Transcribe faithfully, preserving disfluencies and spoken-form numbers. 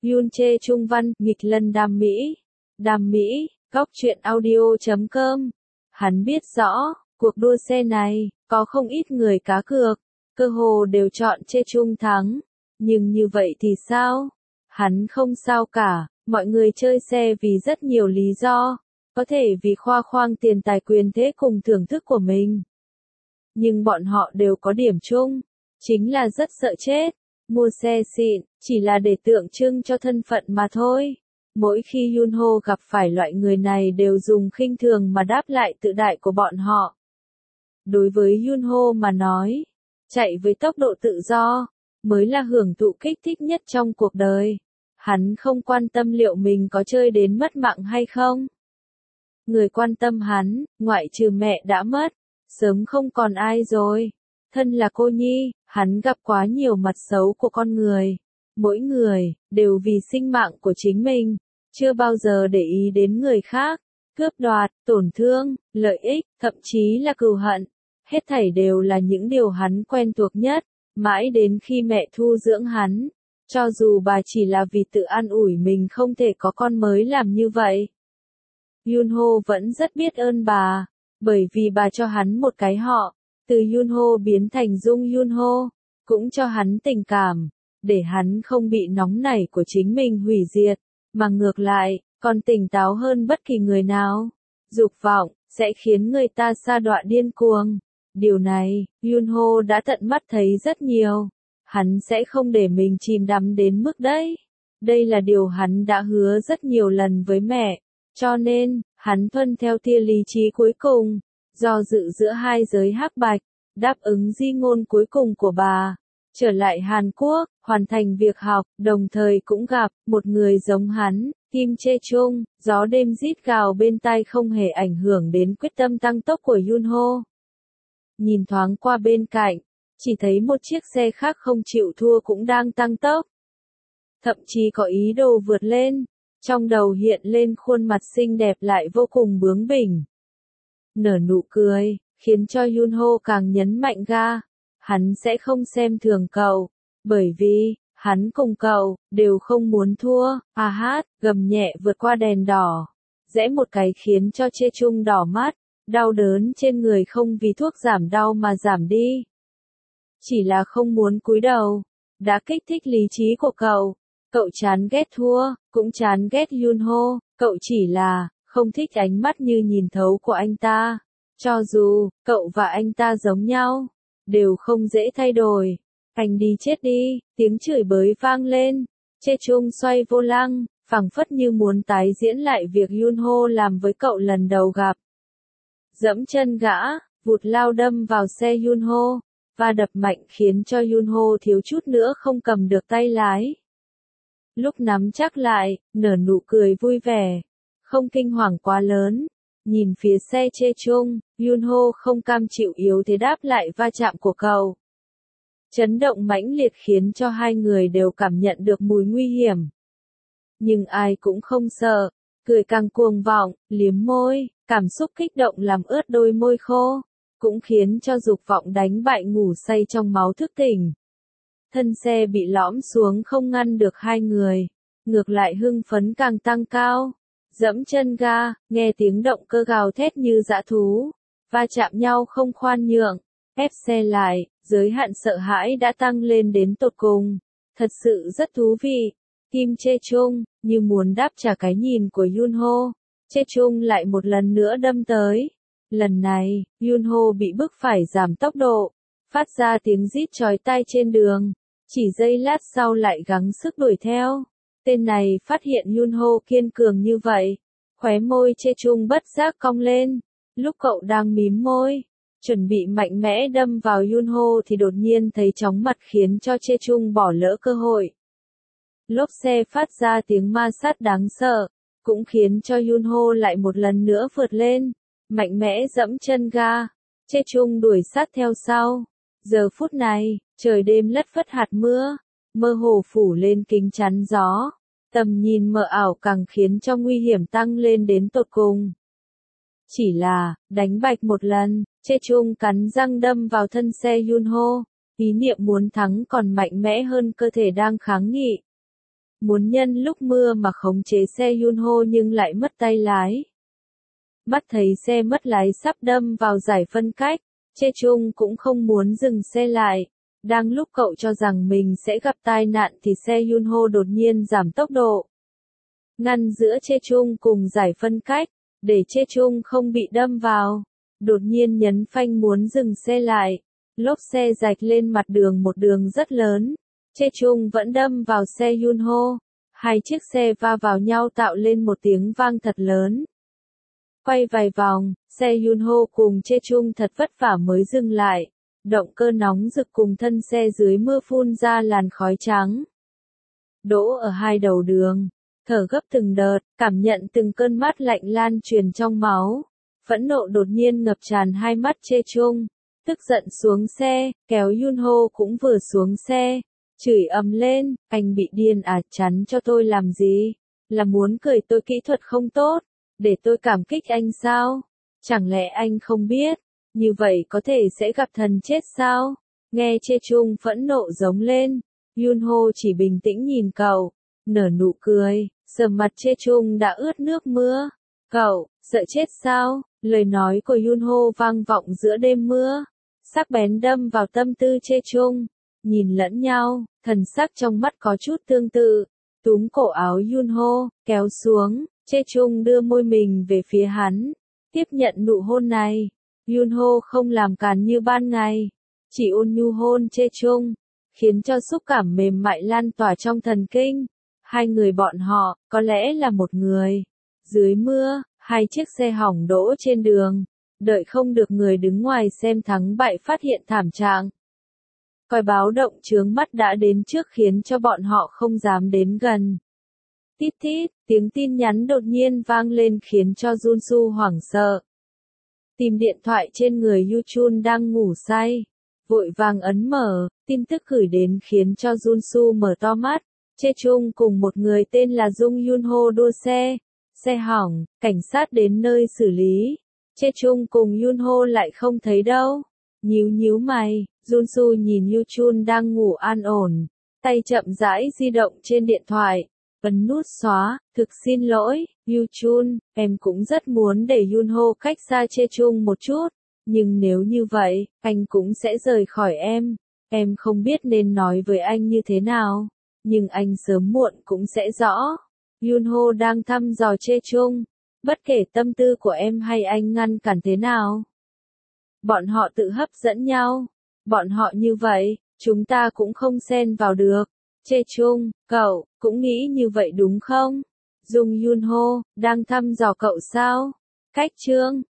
Yoon Chae Trung văn, nghịch lân đam mỹ. Đam mỹ, góc truyện audio chấm com. Hắn biết rõ, cuộc đua xe này, có không ít người cá cược, cơ hồ đều chọn Chae Trung thắng. Nhưng như vậy thì sao? Hắn không sao cả, mọi người chơi xe vì rất nhiều lý do, có thể vì khoe khoang tiền tài quyền thế cùng thưởng thức của mình. Nhưng bọn họ đều có điểm chung, chính là rất sợ chết. Mua xe xịn, chỉ là để tượng trưng cho thân phận mà thôi. Mỗi khi Yoon Ho gặp phải loại người này đều dùng khinh thường mà đáp lại tự đại của bọn họ. Đối với Yoon Ho mà nói, chạy với tốc độ tự do, mới là hưởng thụ kích thích nhất trong cuộc đời. Hắn không quan tâm liệu mình có chơi đến mất mạng hay không. Người quan tâm hắn, ngoại trừ mẹ đã mất, sớm không còn ai rồi. Thân là cô nhi, hắn gặp quá nhiều mặt xấu của con người. Mỗi người, đều vì sinh mạng của chính mình, chưa bao giờ để ý đến người khác, cướp đoạt, tổn thương, lợi ích, thậm chí là cừu hận. Hết thảy đều là những điều hắn quen thuộc nhất, mãi đến khi mẹ thu dưỡng hắn. Cho dù bà chỉ là vì tự an ủi mình không thể có con mới làm như vậy. Yoon Ho vẫn rất biết ơn bà, bởi vì bà cho hắn một cái họ, từ Yoon Ho biến thành Dung Yoon Ho, cũng cho hắn tình cảm, để hắn không bị nóng nảy của chính mình hủy diệt, mà ngược lại, còn tỉnh táo hơn bất kỳ người nào. Dục vọng, sẽ khiến người ta sa đọa điên cuồng. Điều này, Yoon Ho đã tận mắt thấy rất nhiều. Hắn sẽ không để mình chìm đắm đến mức đấy. Đây là điều hắn đã hứa rất nhiều lần với mẹ. Cho nên, hắn tuân theo tia lý trí cuối cùng, do dự giữa hai giới hắc bạch, đáp ứng di ngôn cuối cùng của bà. Trở lại Hàn Quốc, hoàn thành việc học, đồng thời cũng gặp một người giống hắn, Kim Chae Trung. Gió đêm rít gào bên tai không hề ảnh hưởng đến quyết tâm tăng tốc của Yoon Ho. Nhìn thoáng qua bên cạnh, chỉ thấy một chiếc xe khác không chịu thua cũng đang tăng tốc. Thậm chí có ý đồ vượt lên, trong đầu hiện lên khuôn mặt xinh đẹp lại vô cùng bướng bỉnh. Nở nụ cười, khiến cho Yoon Ho càng nhấn mạnh ga. Hắn sẽ không xem thường cậu, bởi vì, hắn cùng cậu, đều không muốn thua. À hát, gầm nhẹ vượt qua đèn đỏ. Rẽ một cái khiến cho Chae Trung đỏ mắt, đau đớn trên người không vì thuốc giảm đau mà giảm đi. Chỉ là không muốn cúi đầu, đã kích thích lý trí của cậu. Cậu chán ghét thua, cũng chán ghét Yoon Ho, cậu chỉ là, không thích ánh mắt như nhìn thấu của anh ta. Cho dù, cậu và anh ta giống nhau, đều không dễ thay đổi. Anh đi chết đi, tiếng chửi bới vang lên. Chae Trung xoay vô lăng, phảng phất như muốn tái diễn lại việc Yoon Ho làm với cậu lần đầu gặp. Dẫm chân gã, vụt lao đâm vào xe Yoon Ho, và đập mạnh khiến cho Yoon Ho thiếu chút nữa không cầm được tay lái. Lúc nắm chắc lại, nở nụ cười vui vẻ, không kinh hoàng quá lớn. Nhìn phía xe Chae Trung, Yoon Ho không cam chịu yếu thế đáp lại va chạm của cậu. Chấn động mãnh liệt khiến cho hai người đều cảm nhận được mùi nguy hiểm. Nhưng ai cũng không sợ, cười càng cuồng vọng, liếm môi, cảm xúc kích động làm ướt đôi môi khô, cũng khiến cho dục vọng đánh bại ngủ say trong máu thức tỉnh. Thân xe bị lõm xuống không ngăn được hai người, ngược lại hưng phấn càng tăng cao. Dẫm chân ga, nghe tiếng động cơ gào thét như dã thú, va chạm nhau không khoan nhượng, ép xe lại, giới hạn sợ hãi đã tăng lên đến tột cùng. Thật sự rất thú vị. Kim Chae Trung, như muốn đáp trả cái nhìn của Yoon Ho, Chae Trung lại một lần nữa đâm tới. Lần này, Yoon Ho bị bức phải giảm tốc độ, phát ra tiếng rít chói tai trên đường, chỉ giây lát sau lại gắng sức đuổi theo. Tên này phát hiện Yoon Ho kiên cường như vậy, khóe môi Chae Trung bất giác cong lên. Lúc cậu đang mím môi, chuẩn bị mạnh mẽ đâm vào Yoon Ho thì đột nhiên thấy chóng mặt khiến cho Chae Trung bỏ lỡ cơ hội. Lốp xe phát ra tiếng ma sát đáng sợ, cũng khiến cho Yoon Ho lại một lần nữa vượt lên, mạnh mẽ dẫm chân ga. Chae Trung đuổi sát theo sau. Giờ phút này, trời đêm lất phất hạt mưa, mơ hồ phủ lên kính chắn gió. Tầm nhìn mờ ảo càng khiến cho nguy hiểm tăng lên đến tột cùng. Chỉ là, đánh bạch một lần, Chae Trung cắn răng đâm vào thân xe Yoon Ho, ý niệm muốn thắng còn mạnh mẽ hơn cơ thể đang kháng nghị. muốn nhân lúc mưa mà khống chế xe Yunho nhưng lại mất tay lái. Mắt thấy xe mất lái sắp đâm vào giải phân cách, Chê Chung cũng không muốn dừng xe lại. Đang lúc cậu cho rằng mình sẽ gặp tai nạn thì xe Yunho đột nhiên giảm tốc độ, ngăn giữa Chê Chung cùng giải phân cách, để Chê Chung không bị đâm vào. Đột nhiên nhấn phanh muốn dừng xe lại, lốp xe rạch lên mặt đường một đường rất lớn. Chê Chung vẫn đâm vào xe Yunho, hai chiếc xe va vào nhau tạo lên một tiếng vang thật lớn. Quay vài vòng, xe Yunho cùng Chê Chung thật vất vả mới dừng lại. Động cơ nóng rực cùng thân xe dưới mưa phun ra làn khói trắng. Đỗ ở hai đầu đường, thở gấp từng đợt, cảm nhận từng cơn mát lạnh lan truyền trong máu. Phẫn nộ đột nhiên ngập tràn hai mắt Chê Chung, tức giận xuống xe, kéo Yunho cũng vừa xuống xe, chửi ầm lên, anh bị điên à, chắn cho tôi làm gì? Là muốn cười tôi kỹ thuật không tốt, để tôi cảm kích anh sao? Chẳng lẽ anh không biết, như vậy có thể sẽ gặp thần chết sao? Nghe Chê Chung phẫn nộ giống lên, Yunho chỉ bình tĩnh nhìn cậu, nở nụ cười, giờ mặt Chê Chung đã ướt nước mưa. Cậu, sợ chết sao? Lời nói của Yunho vang vọng giữa đêm mưa, sắc bén đâm vào tâm tư Chê Chung. Nhìn lẫn nhau, thần sắc trong mắt có chút tương tự, túm cổ áo Yunho, kéo xuống. Chê Chung đưa môi mình về phía hắn, tiếp nhận nụ hôn này. Yunho không làm càn như ban ngày, chỉ ôn nhu hôn Chê Chung, khiến cho xúc cảm mềm mại lan tỏa trong thần kinh. Hai người bọn họ, có lẽ là một người. Dưới mưa, hai chiếc xe hỏng đỗ trên đường, đợi không được người đứng ngoài xem thắng bại phát hiện thảm trạng. Còi báo động chướng mắt đã đến trước khiến cho bọn họ không dám đến gần. Tít tít, tiếng tin nhắn đột nhiên vang lên khiến cho Junsu hoảng sợ. Tìm điện thoại trên người Yuchun đang ngủ say, vội vàng ấn mở, tin tức gửi đến khiến cho Junsu mở to mắt. Chê Chung cùng một người tên là Jung Yunho đua xe, xe hỏng, cảnh sát đến nơi xử lý. Chê Chung cùng Yunho lại không thấy đâu. Nhíu nhíu mày, Junsu nhìn Yuchun đang ngủ an ổn, tay chậm rãi di động trên điện thoại, ấn nút xóa, thực xin lỗi, Yuchun, em cũng rất muốn để Yunho cách xa Chê Chung một chút, nhưng nếu như vậy, anh cũng sẽ rời khỏi em. Em không biết nên nói với anh như thế nào, nhưng anh sớm muộn cũng sẽ rõ. Yunho đang thăm dò Chê Chung, bất kể tâm tư của em hay anh ngăn cản thế nào. Bọn họ tự hấp dẫn nhau, bọn họ như vậy, chúng ta cũng không xen vào được. Chê Chung, cậu, cũng nghĩ như vậy đúng không? Jung Yunho, đang thăm dò cậu sao? Cách chương